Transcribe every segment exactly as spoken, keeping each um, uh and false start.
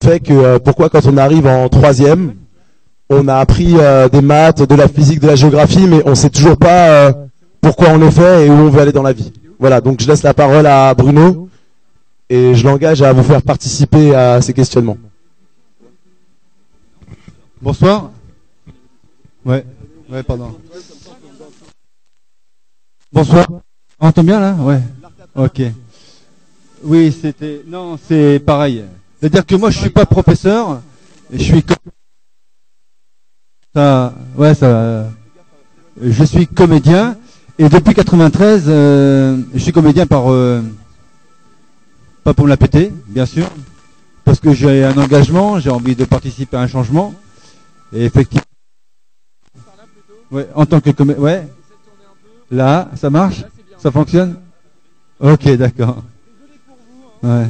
fait que euh, pourquoi quand on arrive en troisième, on a appris euh, des maths, de la physique, de la géographie, mais on sait toujours pas euh, pourquoi on est fait et où on veut aller dans la vie. Voilà, donc je laisse la parole à Bruno et je l'engage à vous faire participer à ces questionnements. Bonsoir. Ouais, ouais, pardon. Bonsoir. On entend bien là? Ouais. Ok. Oui, c'était. Non, c'est pareil. C'est-à-dire que moi, je suis pas professeur. Et je suis. Ça. Ouais, ça. Je suis comédien. Et depuis quatre-vingt-treize, euh, je suis comédien par. Euh, pas pour me la péter, bien sûr. Parce que j'ai un engagement, j'ai envie de participer à un changement. Et effectivement. Ouais, en tant que comédien. Ouais. Là, ça marche? Ça fonctionne? Ok, d'accord. Ouais.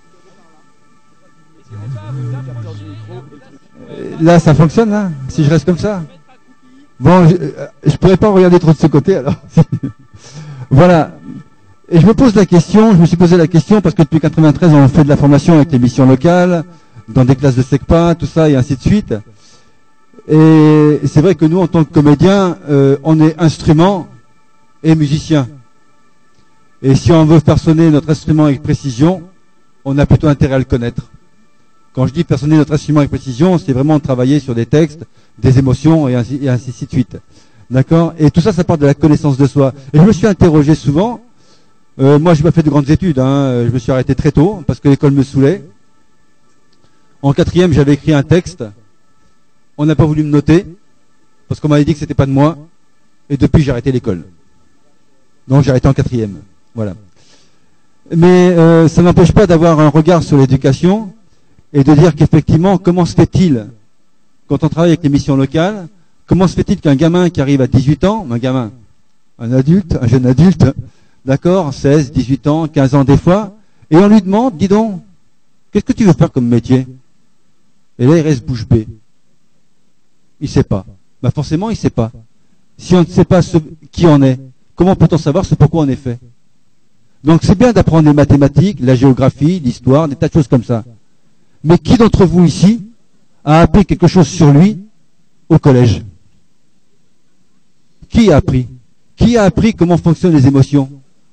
Là, ça fonctionne, là? Si je reste comme ça? Bon, je, je pourrais pas regarder trop de ce côté, alors. Voilà. Et je me pose la question, je me suis posé la question parce que depuis quatre-vingt-treize, on fait de la formation avec les missions locales, dans des classes de SECPA, tout ça, et ainsi de suite. Et c'est vrai que nous, en tant que comédiens, euh, on est instrument et musicien. Et si on veut faire sonner notre instrument avec précision, on a plutôt intérêt à le connaître. Quand je dis faire sonner notre instrument avec précision, c'est vraiment travailler sur des textes, des émotions et ainsi, et ainsi de suite. D'accord? Et tout ça, ça part de la connaissance de soi. Et je me suis interrogé souvent. Euh, moi, je n'ai pas fait de grandes études. Hein. Je me suis arrêté très tôt parce que l'école me saoulait. En quatrième, j'avais écrit un texte. On n'a pas voulu me noter parce qu'on m'avait dit que c'était pas de moi. Et depuis, j'ai arrêté l'école. Donc, j'ai arrêté en quatrième. Voilà. Mais euh, ça n'empêche pas d'avoir un regard sur l'éducation et de dire qu'effectivement, comment se fait-il, quand on travaille avec les missions locales, comment se fait-il qu'un gamin qui arrive à dix-huit ans, un gamin, un adulte, un jeune adulte, d'accord, seize, dix-huit ans, quinze ans des fois, et on lui demande, dis donc, qu'est-ce que tu veux faire comme métier? Et là, il reste bouche bée. Il sait pas. Bah forcément, il sait pas. Si on ne sait pas ce, qui on est, comment peut-on savoir ce pourquoi on est fait? Donc c'est bien d'apprendre les mathématiques, la géographie, l'histoire, des tas de choses comme ça. Mais qui d'entre vous ici a appris quelque chose sur lui au collège? Qui a appris? Qui a appris comment fonctionnent les émotions?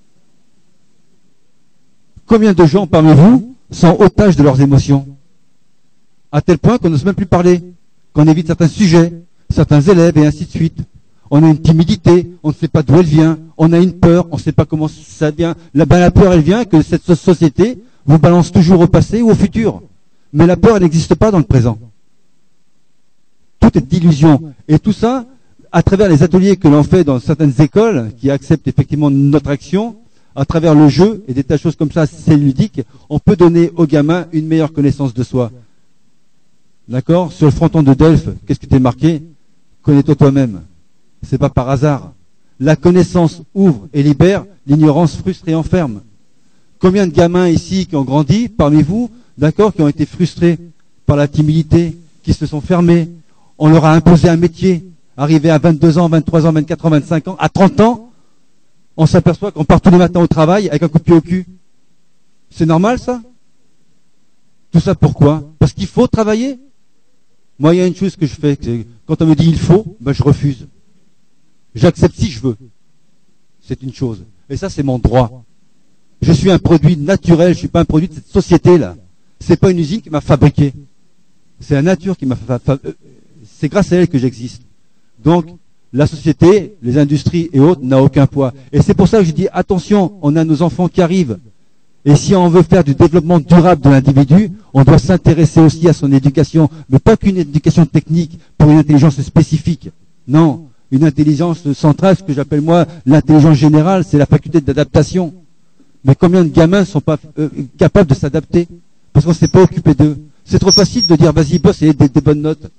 Combien de gens parmi vous sont otages de leurs émotions? À tel point qu'on n'ose même plus parler, qu'on évite certains sujets, certains élèves et ainsi de suite. On a une timidité, on ne sait pas d'où elle vient, on a une peur, on ne sait pas comment ça vient. La, ben, la peur, elle vient que cette société vous balance toujours au passé ou au futur. Mais la peur, elle n'existe pas dans le présent. Tout est d'illusion. Et tout ça, à travers les ateliers que l'on fait dans certaines écoles, qui acceptent effectivement notre action, à travers le jeu et des tas de choses comme ça, c'est ludique, on peut donner aux gamins une meilleure connaissance de soi. D'accord? Sur le fronton de Delphes, qu'est-ce qui t'est marqué? Connais-toi toi-même. C'est pas par hasard. La connaissance ouvre et libère, l'ignorance frustre et enferme. Combien de gamins ici qui ont grandi, parmi vous, d'accord, qui ont été frustrés par la timidité, qui se sont fermés, on leur a imposé un métier, arrivé à vingt-deux ans, vingt-trois ans, vingt-quatre ans, vingt-cinq ans, à trente ans, on s'aperçoit qu'on part tous les matins au travail avec un coup de pied au cul. C'est normal ça? Tout ça pourquoi? Parce qu'il faut travailler. Moi, il y a une chose que je fais, c'est quand on me dit il faut, ben je refuse. J'accepte si je veux. C'est une chose. Et ça, c'est mon droit. Je suis un produit naturel, je suis pas un produit de cette société-là. C'est pas une usine qui m'a fabriqué. C'est la nature qui m'a fabriqué. C'est grâce à elle que j'existe. Donc, la société, les industries et autres n'a aucun poids. Et c'est pour ça que je dis, attention, on a nos enfants qui arrivent. Et si on veut faire du développement durable de l'individu, on doit s'intéresser aussi à son éducation. Mais pas qu'une éducation technique pour une intelligence spécifique. Non. Une intelligence centrale, ce que j'appelle moi l'intelligence générale, c'est la faculté d'adaptation. Mais combien de gamins ne sont pas euh, capables de s'adapter? Parce qu'on ne s'est pas occupé d'eux. C'est trop facile de dire vas-y bosse et des, des bonnes notes.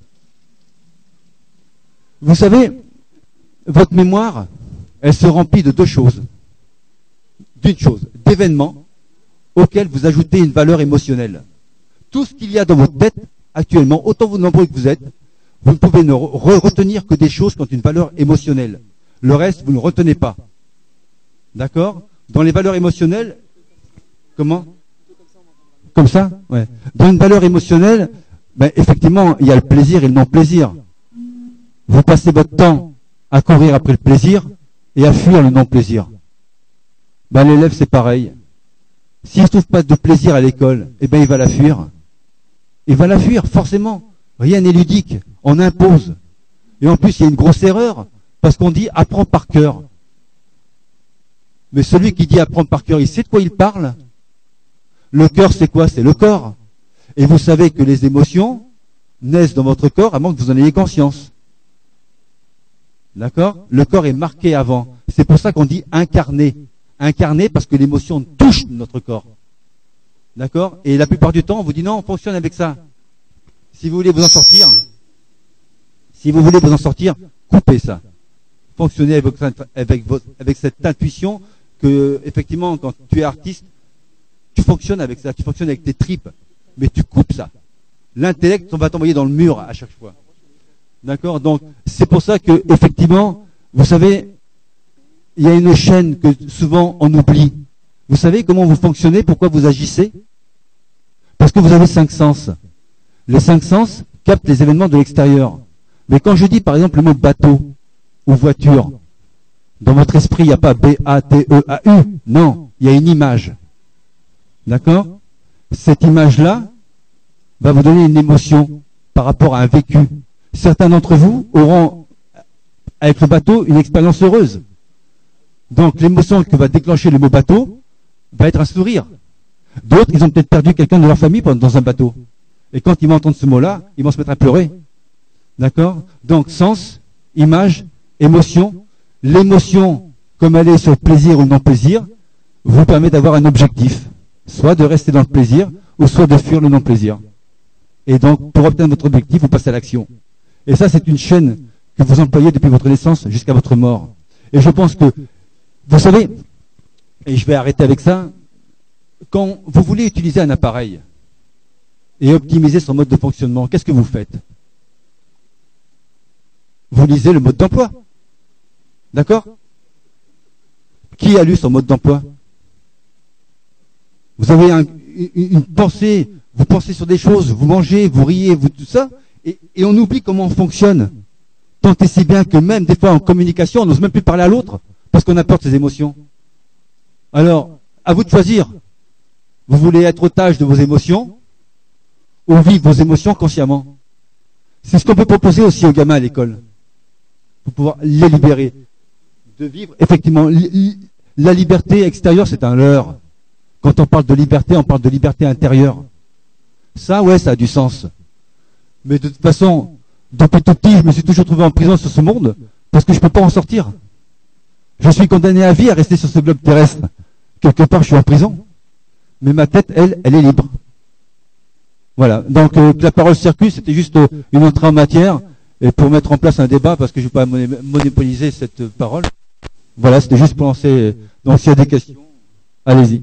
Vous savez, votre mémoire, elle se remplit de deux choses. D'une chose, d'événements auxquels vous ajoutez une valeur émotionnelle. Tout ce qu'il y a dans votre tête actuellement, autant vous nombreux que vous êtes, vous ne pouvez ne re retenir que des choses qui ont une valeur émotionnelle. Le reste, vous ne retenez pas. D'accord? Dans les valeurs émotionnelles, comment? Comme ça? Ouais. Dans une valeur émotionnelle, ben, effectivement, il y a le plaisir et le non-plaisir. Vous passez votre temps à courir après le plaisir et à fuir le non-plaisir. Ben, l'élève, c'est pareil. S'il ne trouve pas de plaisir à l'école, eh ben, il va la fuir. Il va la fuir, forcément. Rien n'est ludique. On impose. Et en plus, il y a une grosse erreur, parce qu'on dit apprends par cœur. Mais celui qui dit apprendre par cœur, il sait de quoi il parle. Le cœur, c'est quoi? C'est le corps. Et vous savez que les émotions naissent dans votre corps à moins que vous en ayez conscience. D'accord? Le corps est marqué avant. C'est pour ça qu'on dit incarné. Incarné parce que l'émotion touche notre corps. D'accord? Et la plupart du temps, on vous dit non, on fonctionne avec ça. Si vous voulez vous en sortir, si vous voulez vous en sortir, coupez ça. Fonctionnez avec, avec, votre, avec cette intuition que, effectivement, quand tu es artiste, tu fonctionnes avec ça, tu fonctionnes avec tes tripes, mais tu coupes ça. L'intellect, on va t'envoyer dans le mur à chaque fois. D'accord? Donc, c'est pour ça que, effectivement, vous savez, il y a une chaîne que souvent on oublie. Vous savez comment vous fonctionnez, pourquoi vous agissez? Parce que vous avez cinq sens. Les cinq sens captent les événements de l'extérieur. Mais quand je dis, par exemple, le mot bateau ou voiture, dans votre esprit, il n'y a pas B A T E A U. Non, il y a une image. D'accord? Cette image-là va vous donner une émotion par rapport à un vécu. Certains d'entre vous auront, avec le bateau, une expérience heureuse. Donc, l'émotion que va déclencher le mot bateau va être un sourire. D'autres, ils ont peut-être perdu quelqu'un de leur famille dans un bateau. Et quand ils vont entendre ce mot-là, ils vont se mettre à pleurer. D'accord? Donc, sens, image, émotion. L'émotion, comme elle est sur le plaisir ou le non-plaisir, vous permet d'avoir un objectif. Soit de rester dans le plaisir, ou soit de fuir le non-plaisir. Et donc, pour obtenir votre objectif, vous passez à l'action. Et ça, c'est une chaîne que vous employez depuis votre naissance jusqu'à votre mort. Et je pense que, vous savez, et je vais arrêter avec ça, quand vous voulez utiliser un appareil et optimiser son mode de fonctionnement, qu'est-ce que vous faites? Vous lisez le mode d'emploi. D'accord? Qui a lu son mode d'emploi? Vous avez un, une, une pensée, vous pensez sur des choses, vous mangez, vous riez, vous tout ça, et, et on oublie comment on fonctionne. Tant et si bien que même des fois en communication, on n'ose même plus parler à l'autre, parce qu'on a peur de ses émotions. Alors, à vous de choisir. Vous voulez être otage de vos émotions, ou vivre vos émotions consciemment? C'est ce qu'on peut proposer aussi aux gamins à l'école, pour pouvoir les libérer. De vivre, effectivement, la liberté extérieure, c'est un leurre. Quand on parle de liberté, on parle de liberté intérieure. Ça, ouais, ça a du sens. Mais de toute façon, depuis tout petit, je me suis toujours trouvé en prison sur ce monde, parce que je ne peux pas en sortir. Je suis condamné à vie à rester sur ce globe terrestre. Quelque part, je suis en prison. Mais ma tête, elle, elle est libre. Voilà. Donc, euh, la parole circule, c'était juste euh, une entrée en matière, et pour mettre en place un débat, parce que je ne vais pas moné monopoliser cette euh, parole. Voilà, c'était juste pour lancer. Donc, s'il y a des questions, allez-y.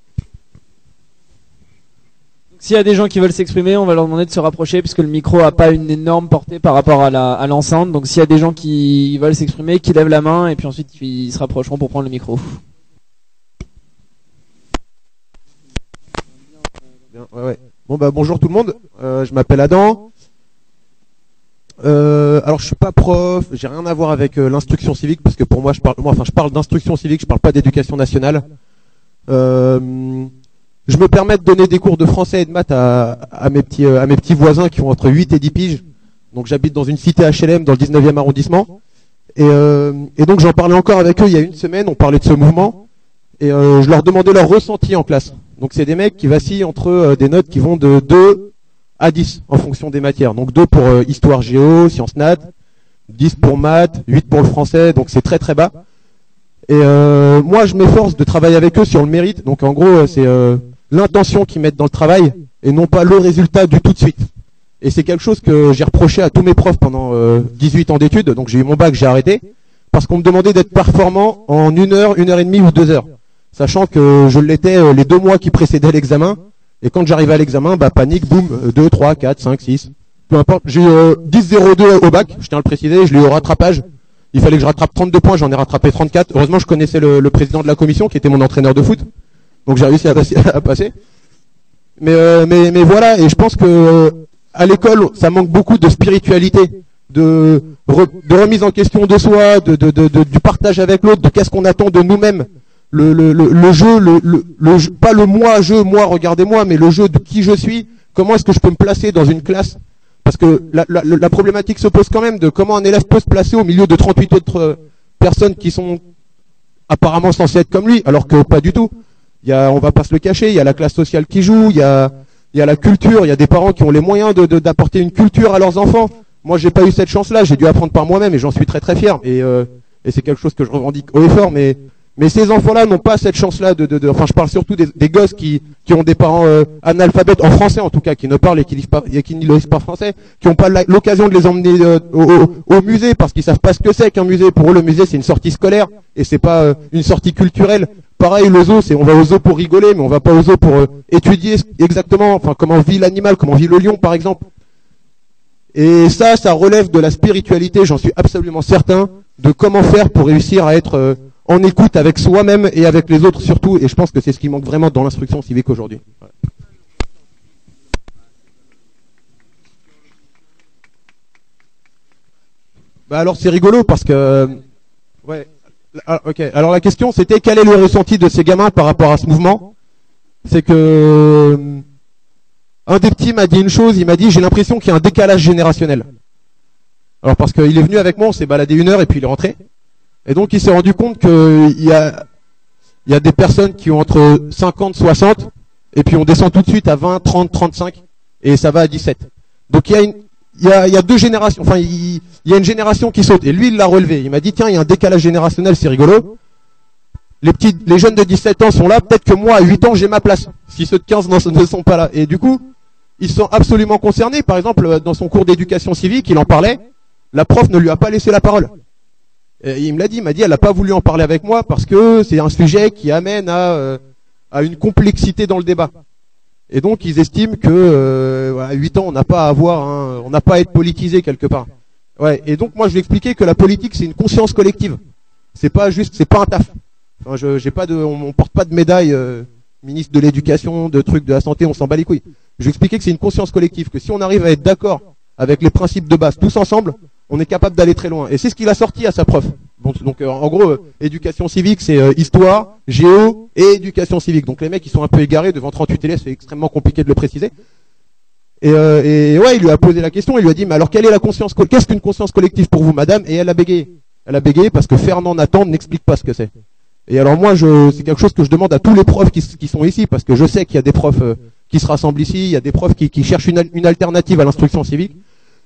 S'il y a des gens qui veulent s'exprimer, on va leur demander de se rapprocher puisque le micro n'a pas une énorme portée par rapport à la à l'enceinte. Donc s'il y a des gens qui veulent s'exprimer, qui lèvent la main et puis ensuite ils se rapprocheront pour prendre le micro. Bien, ouais, ouais. Bon bah bonjour tout le monde. Euh, je m'appelle Adam. Euh, alors je suis pas prof, j'ai rien à voir avec euh, l'instruction civique parce que pour moi je parle, moi enfin je parle d'instruction civique, je parle pas d'éducation nationale. Euh, Je me permets de donner des cours de français et de maths à, à, mes, petits, à mes petits voisins qui ont entre huit et dix piges. Donc j'habite dans une cité H L M dans le dix-neuvième arrondissement. Et, euh, et donc j'en parlais encore avec eux il y a une semaine, on parlait de ce mouvement. Et euh, je leur demandais leur ressenti en classe. Donc c'est des mecs qui vacillent entre euh, des notes qui vont de deux à dix en fonction des matières. Donc deux pour euh, histoire géo, sciences nat, dix pour maths, huit pour le français, donc c'est très très bas. Et euh, moi je m'efforce de travailler avec eux sur le mérite. Donc en gros c'est... Euh, l'intention qu'ils mettent dans le travail et non pas le résultat du tout de suite. Et c'est quelque chose que j'ai reproché à tous mes profs pendant euh, dix-huit ans d'études. Donc j'ai eu mon bac, j'ai arrêté parce qu'on me demandait d'être performant en une heure, une heure et demie ou deux heures, sachant que je l'étais euh, les deux mois qui précédaient l'examen. Et quand j'arrivais à l'examen, bah panique, boum, deux, trois, quatre, cinq, six, peu importe. J'ai eu euh, dix zéro deux au bac, je tiens à le préciser, je l'ai eu au rattrapage. Il fallait que je rattrape trente-deux points, j'en ai rattrapé trente-quatre. Heureusement, je connaissais le, le président de la commission qui était mon entraîneur de foot. Donc j'ai réussi à passer, à passer. Mais, euh, mais, mais voilà, et je pense que euh, à l'école, ça manque beaucoup de spiritualité, de, re, de remise en question de soi, de, de, de, de du partage avec l'autre, de qu'est-ce qu'on attend de nous-mêmes. Le, le, le, le jeu, le, le, le jeu, pas le moi, je, moi, regardez-moi, mais le jeu de qui je suis. Comment est-ce que je peux me placer dans une classe? Parce que la, la, la problématique se pose quand même de comment un élève peut se placer au milieu de trente-huit autres euh, personnes qui sont apparemment censées être comme lui, alors que pas du tout. Il y a, on va pas se le cacher, il y a la classe sociale qui joue, il y a, il y a la culture, il y a des parents qui ont les moyens de, de, d'apporter une culture à leurs enfants. Moi, j'ai pas eu cette chance-là, j'ai dû apprendre par moi-même et j'en suis très très fier. Et, euh, et c'est quelque chose que je revendique haut et fort, mais Mais ces enfants-là n'ont pas cette chance-là de, de, de, enfin, je parle surtout des, des gosses qui, qui ont des parents euh, analphabètes en français en tout cas, qui ne parlent et qui lisent pas, et qui ne lisent pas français, qui n'ont pas l'occasion de les emmener euh, au, au, au musée parce qu'ils savent pas ce que c'est qu'un musée. Pour eux, le musée c'est une sortie scolaire et c'est pas euh, une sortie culturelle. Pareil, le zoo, c'est on va au zoo pour rigoler, mais on va pas au zoo pour euh, étudier exactement, enfin, comment vit l'animal, comment vit le lion, par exemple. Et ça, ça relève de la spiritualité, j'en suis absolument certain, de comment faire pour réussir à être euh, en écoute avec soi-même et avec les autres surtout, et je pense que c'est ce qui manque vraiment dans l'instruction civique aujourd'hui. Ouais. Bah alors c'est rigolo parce que, ouais, ah, ok. Alors la question c'était quel est le ressenti de ces gamins par rapport à ce mouvement. C'est que un des petits m'a dit une chose, il m'a dit j'ai l'impression qu'il y a un décalage générationnel. Alors parce qu'il est venu avec moi, on s'est baladé une heure et puis il est rentré. Et donc il s'est rendu compte qu'il y a, il y a des personnes qui ont entre cinquante, soixante, et puis on descend tout de suite à vingt, trente, trente-cinq, et ça va à dix-sept. Donc il y a, une, il y a, il y a deux générations, enfin il, il y a une génération qui saute, et lui il l'a relevé. Il m'a dit tiens, il y a un décalage générationnel, c'est rigolo. Les petits, les jeunes de dix-sept ans sont là, peut-être que moi à huit ans j'ai ma place, si ceux de quinze ne sont pas là. Et du coup, ils sont absolument concernés. Par exemple, dans son cours d'éducation civique, il en parlait, la prof ne lui a pas laissé la parole. Et il me l'a dit, il m'a dit, elle n'a pas voulu en parler avec moi parce que c'est un sujet qui amène à, euh, à une complexité dans le débat. Et donc ils estiment que euh, à huit ans on n'a pas à avoir, un, on n'a pas à être politisé quelque part. Ouais. Et donc moi je lui ai expliqué que la politique c'est une conscience collective. C'est pas juste, c'est pas un taf. Enfin, je, j'ai pas de, on, on porte pas de médaille, euh, ministre de l'éducation, de trucs de la santé, on s'en bat les couilles. Je lui ai expliqué que c'est une conscience collective, que si on arrive à être d'accord avec les principes de base tous ensemble, on est capable d'aller très loin. Et c'est ce qu'il a sorti à sa prof. Bon, donc euh, en gros, euh, éducation civique, c'est euh, histoire, géo et éducation civique. Donc les mecs, ils sont un peu égarés devant trente-huit élèves, c'est extrêmement compliqué de le préciser. Et, euh, et ouais, il lui a posé la question, il lui a dit, mais alors quelle est la conscience, qu'est-ce qu'une conscience collective pour vous, madame? Et elle a bégayé. Elle a bégayé parce que Fernand Nathan n'explique pas ce que c'est. Et alors moi, je, c'est quelque chose que je demande à tous les profs qui, qui sont ici, parce que je sais qu'il y a des profs euh, qui se rassemblent ici, il y a des profs qui, qui cherchent une, une alternative à l'instruction civique.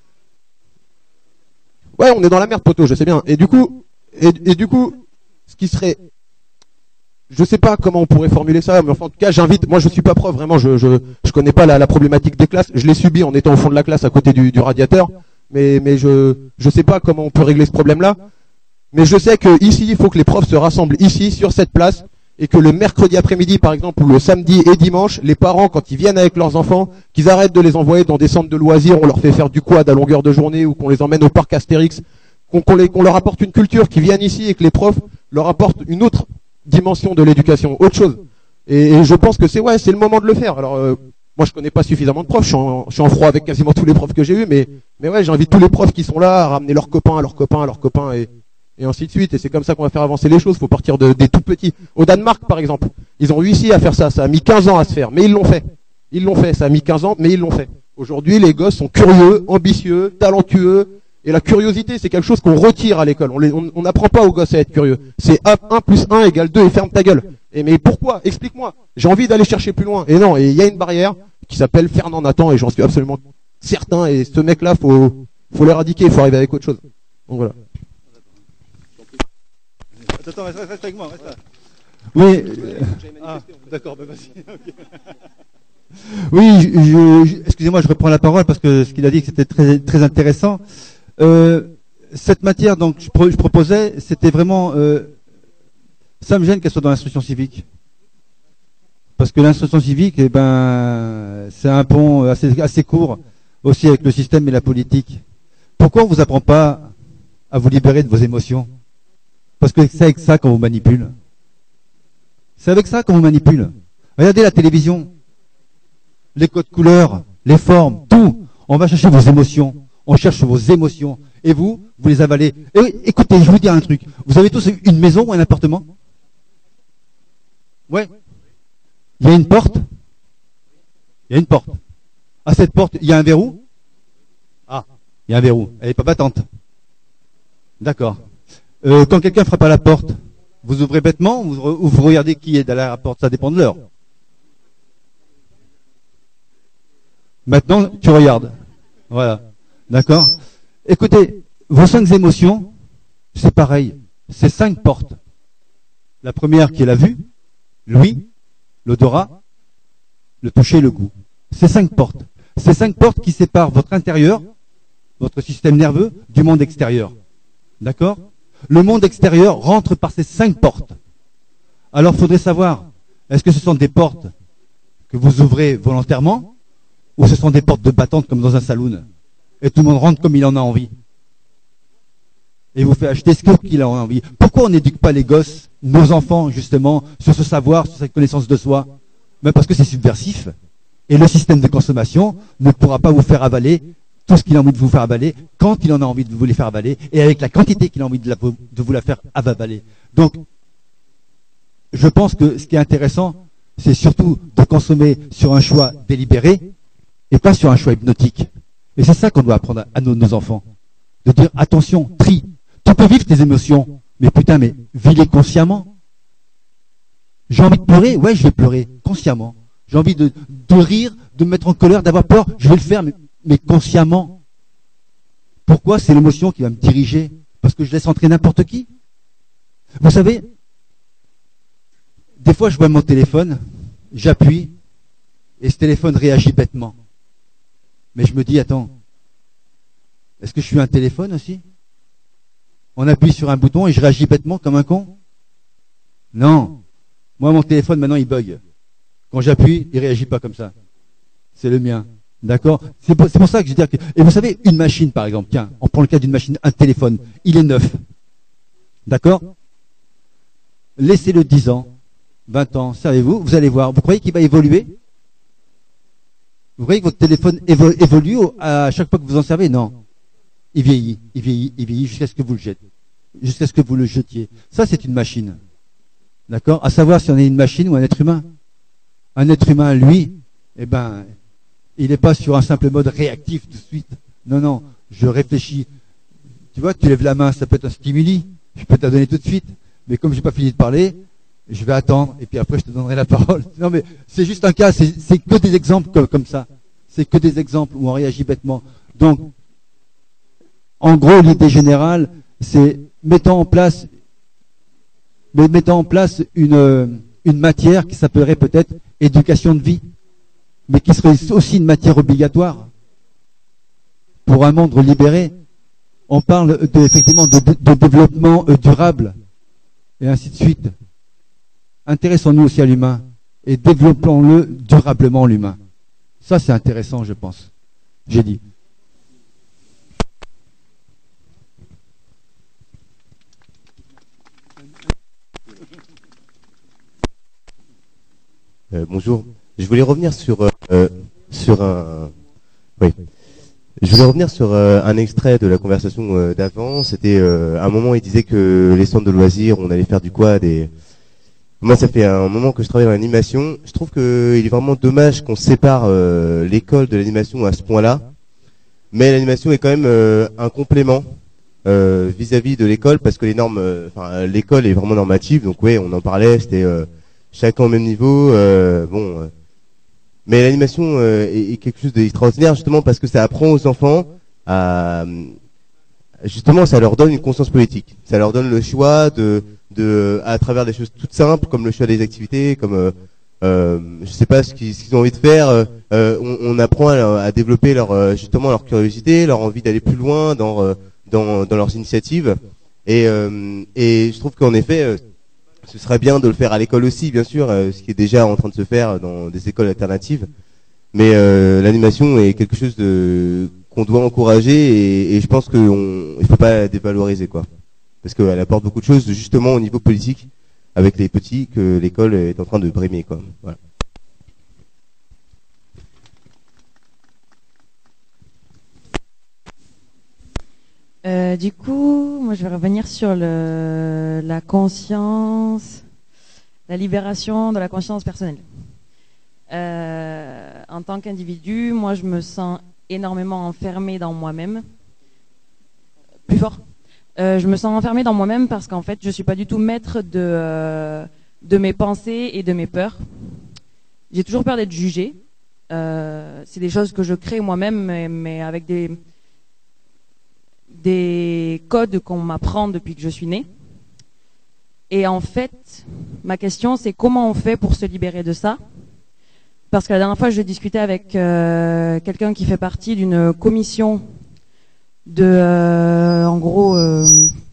Ouais, on est dans la merde, poteau, je sais bien. Et du coup, et, et du coup, ce qui serait, je sais pas comment on pourrait formuler ça, mais enfin, en tout cas, j'invite. Moi, je suis pas prof, vraiment, je je je connais pas la, la problématique des classes. Je l'ai subi en étant au fond de la classe à côté du, du radiateur, mais mais je je sais pas comment on peut régler ce problème-là. Mais je sais que ici, il faut que les profs se rassemblent ici, sur cette place, et que le mercredi après-midi, par exemple, ou le samedi et dimanche, les parents, quand ils viennent avec leurs enfants, qu'ils arrêtent de les envoyer dans des centres de loisirs, on leur fait faire du quad à longueur de journée, ou qu'on les emmène au parc Astérix, qu'on qu'on, les, qu'on leur apporte une culture, qu'ils viennent ici et que les profs leur apportent une autre dimension de l'éducation, autre chose. Et, et je pense que c'est ouais, c'est le moment de le faire. Alors euh, moi, je connais pas suffisamment de profs, je suis, en, je suis en froid avec quasiment tous les profs que j'ai eus, mais mais ouais, j'invite tous les profs qui sont là à ramener leurs copains, à leurs copains, à leurs copains et et ainsi de suite. Et c'est comme ça qu'on va faire avancer les choses. Faut partir de, des tout petits. Au Danemark, par exemple, ils ont réussi à faire ça. Ça a mis quinze ans à se faire, mais ils l'ont fait. Ils l'ont fait. Ça a mis quinze ans, mais ils l'ont fait. Aujourd'hui, les gosses sont curieux, ambitieux, talentueux. Et la curiosité, c'est quelque chose qu'on retire à l'école. On n'apprend pas aux gosses à être curieux. C'est un plus un égale deux et ferme ta gueule. Et mais pourquoi? Explique-moi. J'ai envie d'aller chercher plus loin. Et non, et il y a une barrière qui s'appelle Fernand Nathan, et j'en suis absolument certain. Et ce mec-là, faut, faut l'éradiquer. Il faut arriver avec autre chose. Donc voilà. Attends, reste, reste avec moi, reste là. Oui, ah, d'accord, bah vas-y. Okay. Oui, je, je, excusez-moi, je reprends la parole parce que ce qu'il a dit, c'était très, très intéressant. Euh, cette matière, donc, je, pro, je proposais, c'était vraiment, euh, ça me gêne qu'elle soit dans l'instruction civique, parce que l'instruction civique, eh ben, c'est un pont assez, assez court aussi avec le système et la politique. Pourquoi on vous apprend pas à vous libérer de vos émotions? Parce que c'est avec ça qu'on vous manipule. C'est avec ça qu'on vous manipule. Regardez la télévision. les codes couleurs, les formes, tout. On va chercher vos émotions. On cherche vos émotions. Et vous, vous les avalez. Et écoutez, je vais vous dire un truc. Vous avez tous une maison ou un appartement? Ouais. Il y a une porte? Il y a une porte. À cette porte, il y a un verrou? Ah, il y a un verrou. Elle n'est pas battante. D'accord. Euh, quand quelqu'un frappe à la porte, vous ouvrez bêtement ou vous, ou vous regardez qui est derrière la porte? Ça dépend de l'heure. Maintenant, tu regardes. Voilà. D'accord? Écoutez, vos cinq émotions, c'est pareil. C'est cinq portes. La première qui est la vue, l'ouïe, l'odorat, le toucher, le goût. C'est cinq portes. C'est cinq portes qui séparent votre intérieur, votre système nerveux, du monde extérieur. D'accord? Le monde extérieur rentre par ces cinq portes. Alors, il faudrait savoir, est-ce que ce sont des portes que vous ouvrez volontairement, ou ce sont des portes de battantes comme dans un saloon, et tout le monde rentre comme il en a envie, et vous fait acheter ce qu'il a envie. Pourquoi on n'éduque pas les gosses, nos enfants, justement, sur ce savoir, sur cette connaissance de soi? Ben parce que c'est subversif, et le système de consommation ne pourra pas vous faire avaler tout ce qu'il a envie de vous faire avaler, quand il en a envie de vous les faire avaler, et avec la quantité qu'il a envie de, la, de vous la faire avaler. Donc, je pense que ce qui est intéressant, c'est surtout de consommer sur un choix délibéré, et pas sur un choix hypnotique. Et c'est ça qu'on doit apprendre à nos, nos enfants. De dire, attention, tri. Tu peux vivre tes émotions, mais putain, mais vis-les consciemment. J'ai envie de pleurer, ouais, je vais pleurer, consciemment. J'ai envie de, de rire, de me mettre en colère, d'avoir peur, je vais le faire, mais, mais consciemment. Pourquoi? C'est l'émotion qui va me diriger. Parce que je laisse entrer n'importe qui. Vous savez, des fois je vois mon téléphone, j'appuie, et ce téléphone réagit bêtement. Mais je me dis, attends, est-ce que je suis un téléphone aussi? On appuie sur un bouton et je réagis bêtement comme un con? Non. Moi, mon téléphone, maintenant, il bug. Quand j'appuie, il réagit pas comme ça. C'est le mien. D'accord? C'est pour, pour ça que je veux dire que... Et vous savez, une machine, par exemple, tiens, on prend le cas d'une machine, un téléphone, il est neuf. D'accord? Laissez-le dix ans, vingt ans, savez-vous, vous allez voir. Vous croyez qu'il va évoluer? Vous voyez que votre téléphone évolue à chaque fois que vous en servez? Non. Il vieillit, il vieillit, il vieillit jusqu'à ce que vous le jetiez. Jusqu'à ce que vous le jetiez. Ça, c'est une machine. D'accord? À savoir si on est une machine ou un être humain. Un être humain, lui, eh ben, il n'est pas sur un simple mode réactif tout de suite. Non, non, je réfléchis. Tu vois, tu lèves la main, ça peut être un stimuli. Je peux te la donner tout de suite. Mais comme j'ai pas fini de parler, je vais attendre et puis après je te donnerai la parole. Non mais c'est juste un cas, c'est que des exemples comme, comme ça. C'est que des exemples où on réagit bêtement. Donc, en gros, l'idée générale, c'est mettons en place, mettons en place une, une matière qui s'appellerait peut-être éducation de vie, mais qui serait aussi une matière obligatoire pour un monde libéré. On parle de, effectivement de, de, de développement durable et ainsi de suite. Intéressons-nous aussi à l'humain et développons-le durablement, l'humain. Ça, c'est intéressant, je pense. J'ai dit. Euh, bonjour. Je voulais revenir sur euh, sur un oui. Je voulais revenir sur euh, un extrait de la conversation euh, d'avant. C'était euh, un moment où il disait que les centres de loisirs, on allait faire du quad et moi, ça fait un moment que je travaille dans l'animation. Je trouve qu'il est vraiment dommage qu'on sépare euh, l'école de l'animation à ce point-là. Mais l'animation est quand même euh, un complément euh, vis-à-vis de l'école parce que les normes, enfin euh, l'école est vraiment normative. Donc oui, on en parlait, c'était euh, chacun au même niveau. Euh, bon, euh, mais l'animation euh, est, est quelque chose d'extraordinaire justement parce que ça apprend aux enfants à justement, ça leur donne une conscience politique. Ça leur donne le choix de de à travers des choses toutes simples comme le choix des activités, comme euh, euh, je sais pas ce qu'ils, ce qu'ils ont envie de faire. Euh, on, on apprend à, à développer leur justement leur curiosité, leur envie d'aller plus loin dans dans, dans leurs initiatives. Et euh, et je trouve qu'en effet, euh, ce serait bien de le faire à l'école aussi, bien sûr, euh, ce qui est déjà en train de se faire dans des écoles alternatives. Mais euh, l'animation est quelque chose de qu'on doit encourager et, et je pense qu'il ne faut pas la dévaloriser, quoi. Parce qu'elle apporte beaucoup de choses, justement, au niveau politique, avec les petits, que l'école est en train de brimer, quoi. Voilà. Euh, du coup, moi je vais revenir sur le, la conscience, la libération de la conscience personnelle. Euh, en tant qu'individu, moi je me sens énormément enfermée dans moi-même. Plus fort. Euh, je me sens enfermée dans moi-même parce qu'en fait, je suis pas du tout maître de euh, de mes pensées et de mes peurs. J'ai toujours peur d'être jugée. Euh, c'est des choses que je crée moi-même, mais, mais avec des des codes qu'on m'apprend depuis que je suis née. Et en fait, ma question, c'est comment on fait pour se libérer de ça? Parce que la dernière fois, je discutais avec euh, quelqu'un qui fait partie d'une commission de, euh, en gros, euh,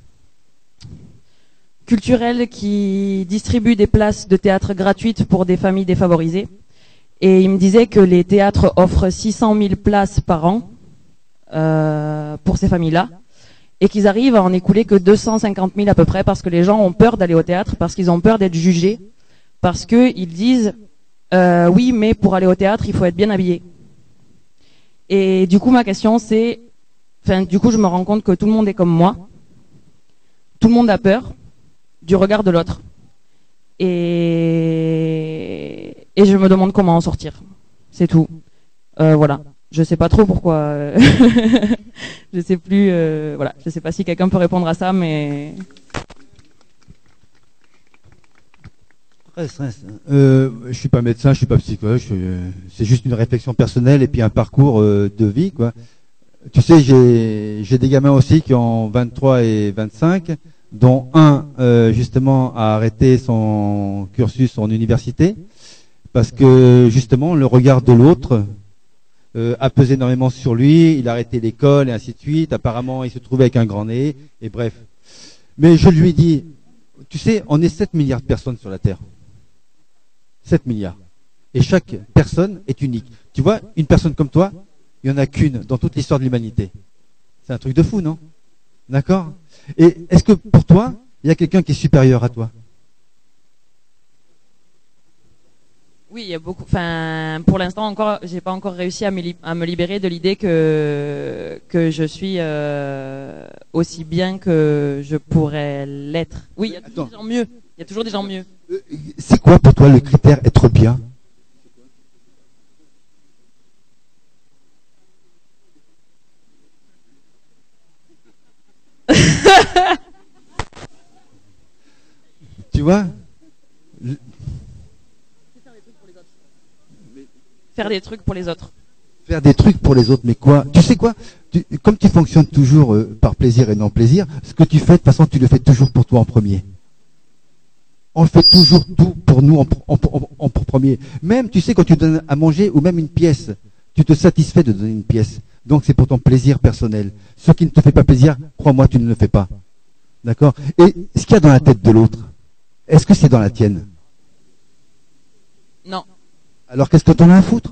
culturelle qui distribue des places de théâtre gratuites pour des familles défavorisées. Et il me disait que les théâtres offrent six cent mille places par an euh, pour ces familles-là, et qu'ils arrivent à en écouler que deux cent cinquante mille à peu près, parce que les gens ont peur d'aller au théâtre, parce qu'ils ont peur d'être jugés, parce que ils disent euh, oui, mais pour aller au théâtre, il faut être bien habillé. Et du coup, ma question, c'est, enfin, du coup, je me rends compte que tout le monde est comme moi, tout le monde a peur du regard de l'autre, et et je me demande comment en sortir. C'est tout. Euh, voilà. Je sais pas trop pourquoi. Je sais plus. Euh, voilà. Je sais pas si quelqu'un peut répondre à ça, mais. Reste, reste. Euh, je suis pas médecin, je suis pas psychologue. Je, euh, c'est juste une réflexion personnelle et puis un parcours euh, de vie, quoi. Tu sais, j'ai j'ai des gamins aussi qui ont vingt-trois et vingt-cinq, dont un euh, justement a arrêté son cursus en université parce que justement le regard de l'autre Euh, a pesé énormément sur lui, il a arrêté l'école et ainsi de suite, apparemment il se trouvait avec un grand nez, et bref. Mais je lui dis, tu sais, on est sept milliards de personnes sur la Terre. sept milliards. Et chaque personne est unique. Tu vois, une personne comme toi, il n'y en a qu'une dans toute l'histoire de l'humanité. C'est un truc de fou, non? D'accord? Et est-ce que pour toi, il y a quelqu'un qui est supérieur à toi? Oui, il y a beaucoup. Enfin, pour l'instant encore, j'ai pas encore réussi à me, li- à me libérer de l'idée que que je suis euh, aussi bien que je pourrais l'être. Oui, il y a toujours Attends. des gens mieux. Il y a toujours des gens mieux. Euh, C'est quoi pour toi le critère être bien? Tu vois? Faire des trucs pour les autres. Faire des trucs pour les autres, mais quoi? Tu sais quoi? Tu, comme tu fonctionnes toujours euh, par plaisir et non plaisir, ce que tu fais, de toute façon, tu le fais toujours pour toi en premier. On fait toujours tout pour nous en, en, en, en premier. Même, tu sais, quand tu donnes à manger ou même une pièce, tu te satisfais de donner une pièce. Donc, c'est pour ton plaisir personnel. Ce qui ne te fait pas plaisir, crois-moi, tu ne le fais pas. D'accord? Et ce qu'il y a dans la tête de l'autre, est-ce que c'est dans la tienne? Non. Alors, qu'est-ce que t'en as à foutre?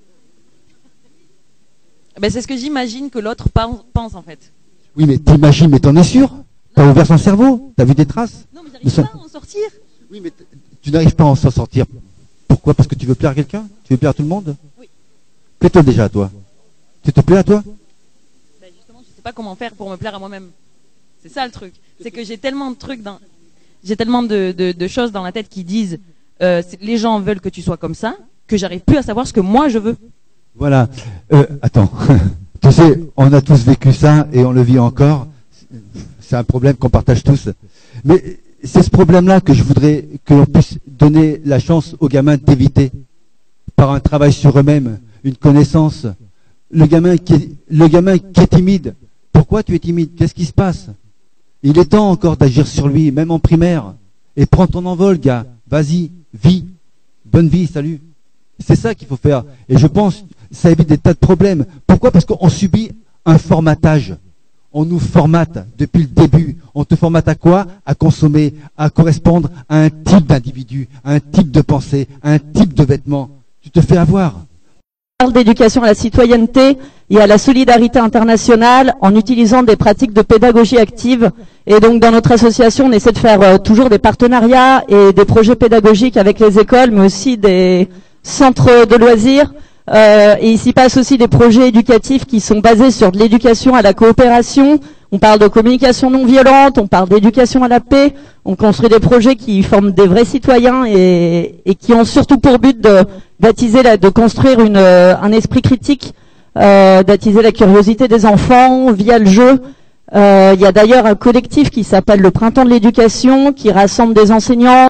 Ben, c'est ce que j'imagine que l'autre pense, pense en fait. Oui, mais t'imagines, mais t'en es sûr? T'as ouvert son cerveau? T'as vu des traces? Non, mais j'arrive Mais ça- pas à en sortir. Oui, mais t- tu n'arrives pas à en s'en sortir. Pourquoi? Parce que tu veux plaire à quelqu'un? Tu veux plaire à tout le monde? Oui. Plais-toi déjà à toi. Tu te plais à toi? Ben, justement, je sais pas comment faire pour me plaire à moi-même. C'est ça le truc. C'est que j'ai tellement de trucs dans, j'ai tellement de, de, de choses dans la tête qui disent, euh, c'est- les gens veulent que tu sois comme ça, que j'arrive plus à savoir ce que moi je veux. Voilà. Euh, attends. Tu sais, on a tous vécu ça et on le vit encore. C'est un problème qu'on partage tous. Mais c'est ce problème-là que je voudrais que l'on puisse donner la chance aux gamins d'éviter par un travail sur eux-mêmes, une connaissance. Le gamin qui est, le gamin qui est timide. Pourquoi tu es timide? Qu'est-ce qui se passe? Il est temps encore d'agir sur lui, même en primaire. Et prends ton envol, gars. Vas-y, vis. Bonne vie, salut. C'est ça qu'il faut faire. Et je pense ça évite des tas de problèmes. Pourquoi? Parce qu'on subit un formatage. On nous formate depuis le début. On te formate à quoi? À consommer, à correspondre à un type d'individu, à un type de pensée, à un type de vêtements. Tu te fais avoir. On parle d'éducation à la citoyenneté et à la solidarité internationale en utilisant des pratiques de pédagogie active. Et donc dans notre association, on essaie de faire euh, toujours des partenariats et des projets pédagogiques avec les écoles, mais aussi des centres de loisirs. Euh, et il s'y passe aussi des projets éducatifs qui sont basés sur de l'éducation à la coopération On parle de communication non violente, on parle d'éducation à la paix, on construit des projets qui forment des vrais citoyens et, et qui ont surtout pour but de d'attiser, la, de construire une, un esprit critique, euh, d'attiser la curiosité des enfants via le jeu. Euh, il y a d'ailleurs un collectif qui s'appelle le Printemps de l'éducation, qui rassemble des enseignants,